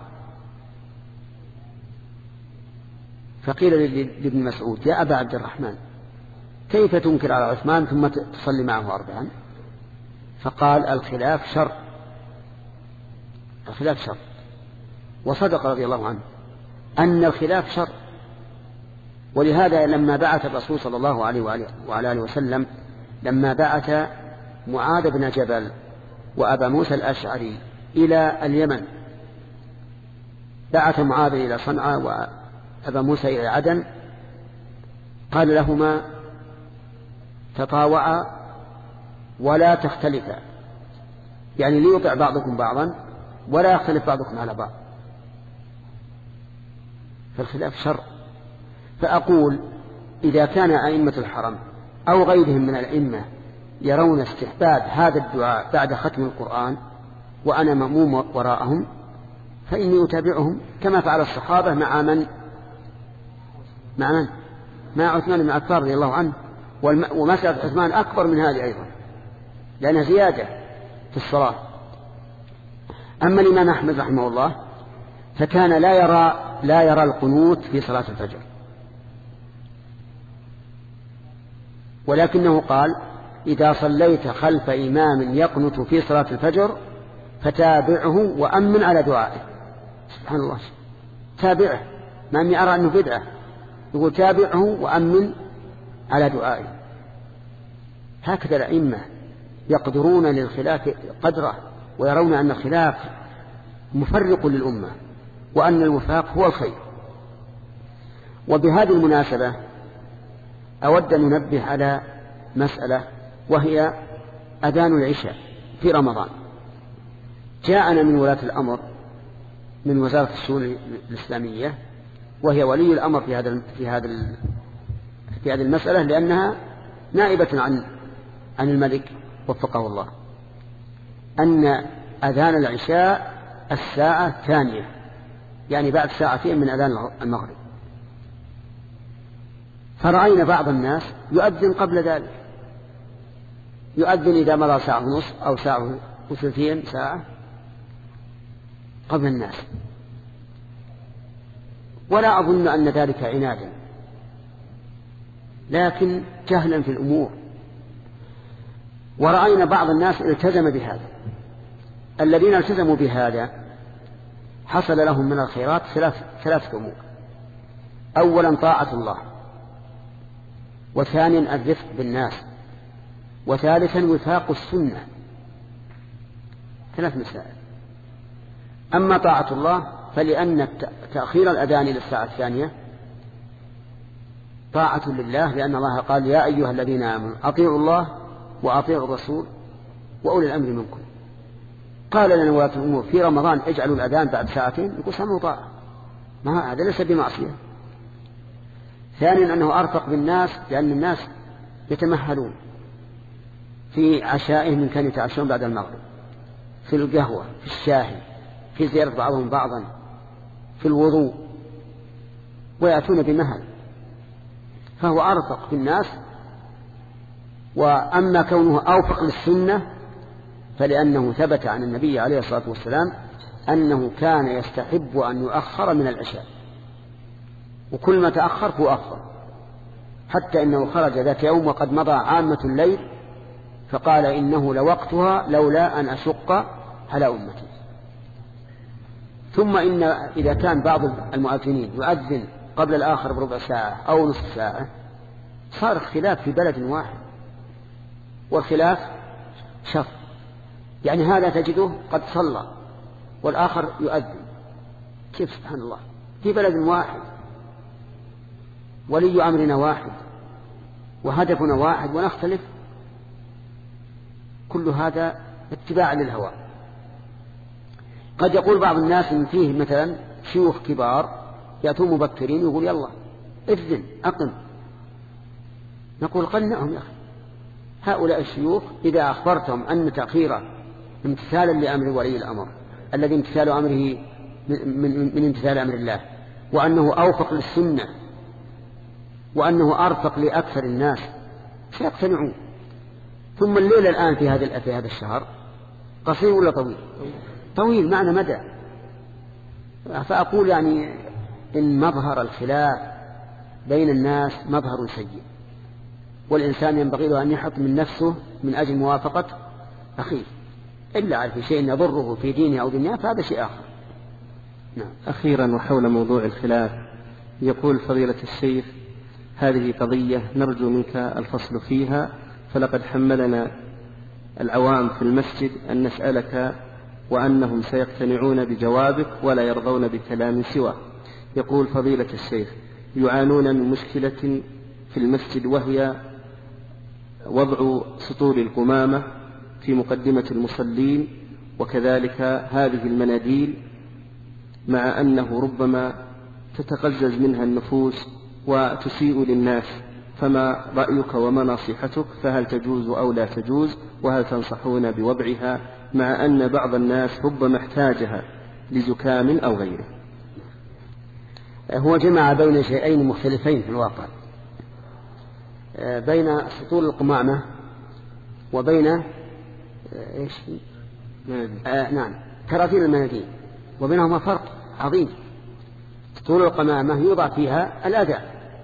فقيل لابن مسعود يا أبا عبد الرحمن كيف تنكر على عثمان ثم تصلي معه أربعا؟ فقال الخلاف شر، الخلاف شر. وصدق رضي الله عنه أن الخلاف شر. ولهذا لما بعث الرسول صلى الله عليه وعلى آله وسلم لما بعث معاذ بن جبل وأبا موسى الأشعري إلى اليمن، بعث معاذ إلى صنعاء وأبا موسى إلى عدن، قال لهما تطاوعا ولا تختلفا، يعني ليطع بعضكم بعضا ولا يختلف بعضكم على بعض، فالخلاف شر. فأقول إذا كان أئمة الحرم أو غيرهم من الأئمة يرون استحباب هذا الدعاء بعد ختم القرآن وأنا مأموم وراءهم فإني أتابعهم كما فعل الصحابة مع من مع من مع عثمان بن عفان رضي الله عنه. ومسألة عثمان أكبر من هذه أيضا لأنها زيادة في الصلاة. أما الإمام أحمد رحمه الله فكان لا يرى لا يرى القنوت في صلاة الفجر، ولكنه قال إذا صليت خلف إمام يقنت في صلاة الفجر فتابعه وأمن على دعائه. سبحان الله، تابعه، ما أني أرى أنه بدعة، يقول تابعه وأمن على دعائه. هكذا الأئمة يقدرون للخلاف قدره، ويرون أن الخلاف مفرق للأمة وأن الوفاق هو الخير. وبهذه المناسبة أود أن ننبه على مسألة، وهي أذان العشاء في رمضان. جاءنا من ولاة الأمر من وزارة الشؤون الإسلامية، وهي ولي الأمر في هذا في هذا في هذه المسألة، لأنها نائبة عن عن الملك وفقه الله، أن أذان العشاء الساعة الثانية، يعني بعد ساعتين من أذان المغرب. فرأينا بعض الناس يؤذن قبل ذلك، يؤذن إذا مضى ساعة ونصف أو ساعة وثلثين ساعة قبل الناس، ولا أظن أن ذلك عنادا، لكن جهلا في الأمور. ورأينا بعض الناس التزم بهذا. الذين التزموا بهذا حصل لهم من الخيرات ثلاث ثلاثة أمور: أولا طاعة الله، وثانيا الرفق بالناس، وثالثا وفاق السنة. ثلاث مسائل. أما طاعة الله فلأن تأخير الأذان إلى الساعة الثانية طاعة لله، لأن الله قال: يا أيها الذين آمنوا أطيعوا الله وأطيعوا الرسول وأولي الأمر منكم. قال لنا ولاة الأمور في رمضان اجعلوا الأذان بعد ساعتين، يقول سمعوا طاعة، ما هذا ليس بمعصية. ثانيا أنه أرفق بالناس، لأن الناس يتمهلون في عشائهم من كانوا يتعشون بعد المغرب، في القهوة، في الشاهي، في زيارة بعضهم بعضا، في الوضوء، ويأتون بمهل، فهو أرفق بالناس. وأما كونه أوفق للسنة فلأنه ثبت عن النبي عليه الصلاة والسلام أنه كان يستحب أن يؤخر من العشاء، وكل ما تأخر فهو أفضل، حتى إنه خرج ذات يوم وقد مضى عامة الليل فقال: إنه لوقتها لولا أن أشق على أمتي. ثم إن إذا كان بعض المؤذنين يؤذن قبل الآخر بربع ساعة أو نصف ساعة صار اختلاف في بلد واحد، والخلاف شر، يعني هذا تجده قد صلى والآخر يؤذن. كيف؟ سبحان الله، في بلد واحد ولي أمرنا واحد وهدفنا واحد ونختلف. كل هذا اتباع للهوى. قد يقول بعض الناس إن فيه مثلا شيوخ كبار يأتون مبكرين يقول: يلا اذن أقم. نقول: قنعهم يا أخي، هؤلاء الشيوخ إذا أخبرتهم أن تأخيره امتثالا لأمر ولي الأمر الذي امتثال أمره من, من امتثال أمر الله، وأنه أوفق للسنة، وأنه أرفق لأكثر الناس، سيقتنعون. ثم الليل الآن في هذا في هذا الشهر قصير ولا طويل؟ طويل معنى مدى. فأقول يعني إن مظهر الخلاف بين الناس مظهر سيء، والإنسان ينبغي له أن يحط من نفسه من أجل موافقة أخيه، إلا على شيء يضره في دينه أو دنياه فهذا شيء آخر. نعم. أخيرا وحول موضوع الخلاف، يقول فضيلة الشيخ: هذه قضية نرجو منك الفصل فيها، فلقد حملنا العوام في المسجد أن نسألك وأنهم سيقتنعون بجوابك ولا يرضون بكلام سواه. يقول فضيلة الشيخ: يعانون من مشكلة في المسجد، وهي وضع سطور القمامة في مقدمة المصلين، وكذلك هذه المناديل، مع أنه ربما تتقزز منها النفوس وتسيء للناس، فما رأيك وما نصيحتك؟ فهل تجوز أو لا تجوز؟ وهل تنصحون بوضعها مع أن بعض الناس ربما احتاجها لزكام أو غيره؟ هو جمع بين شيئين مختلفين في الواقع، بين سطور القمامة وبين إيش؟ آه نعم كراتين المناديل، وبينهما فرق عظيم. سطور القمامة يوضع فيها الأذى،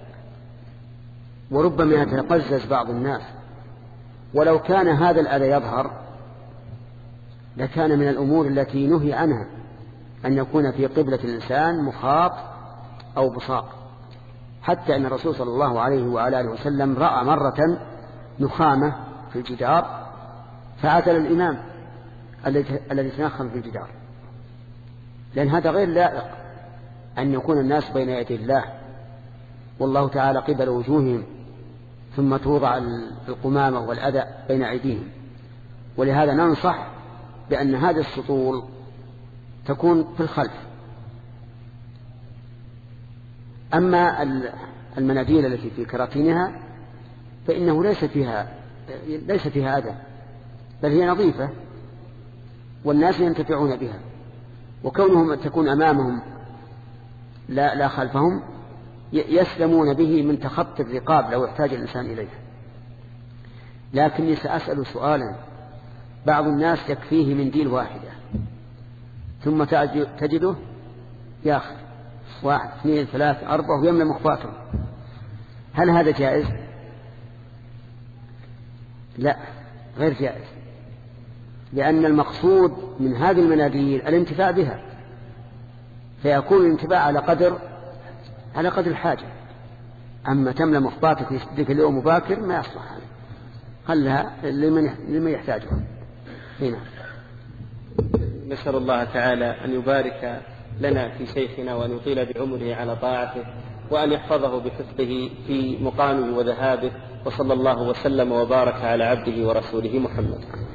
وربما يتقزز بعض الناس، ولو كان هذا الأذى يظهر لكان من الأمور التي نهي عنها أن يكون في قبلة الإنسان مخاط أو بصاق، حتى أن الرسول صلى الله عليه وعلى آله وسلم رأى مرة نخامة في الجدار فعتل الإمام الذي تنخم في الجدار، لأن هذا غير لائق أن يكون الناس بين يدي الله والله تعالى قبل وجوههم ثم توضع القمامة والأذى بين أيديهم. ولهذا ننصح بأن هذه السطول تكون في الخلف. أما المناديل التي في كراتينها فإنه ليس فيها ليس فيها أذى، بل هي نظيفة والناس ينتفعون بها، وكونهم تكون أمامهم لا, لا خلفهم يسلمون به من تخطي الرقاب لو احتاج الإنسان إليه. لكني سأسأل سؤالا: بعض الناس يكفيه منديل واحدة ثم تجده ياخذ واحد اثنين ثلاثة أربعة ويملأ مخباته، هل هذا جائز؟ لا، غير جائز، لأن المقصود من هذه المناديل الانتفاع بها، فيكون الانتفاع على قدر على قدر الحاجة. أما تملأ مخباتك ويصدق اليوم مباكر ما يصلح هذا، خلها لمن لمن يحتاجها. هنا نسأل الله تعالى أن يبارك لنا في شيخنا وأن يطيل بعمره على طاعته وأن يحفظه بحفظه في مقامه وذهابه، وصلى الله وسلم وبارك على عبده ورسوله محمد.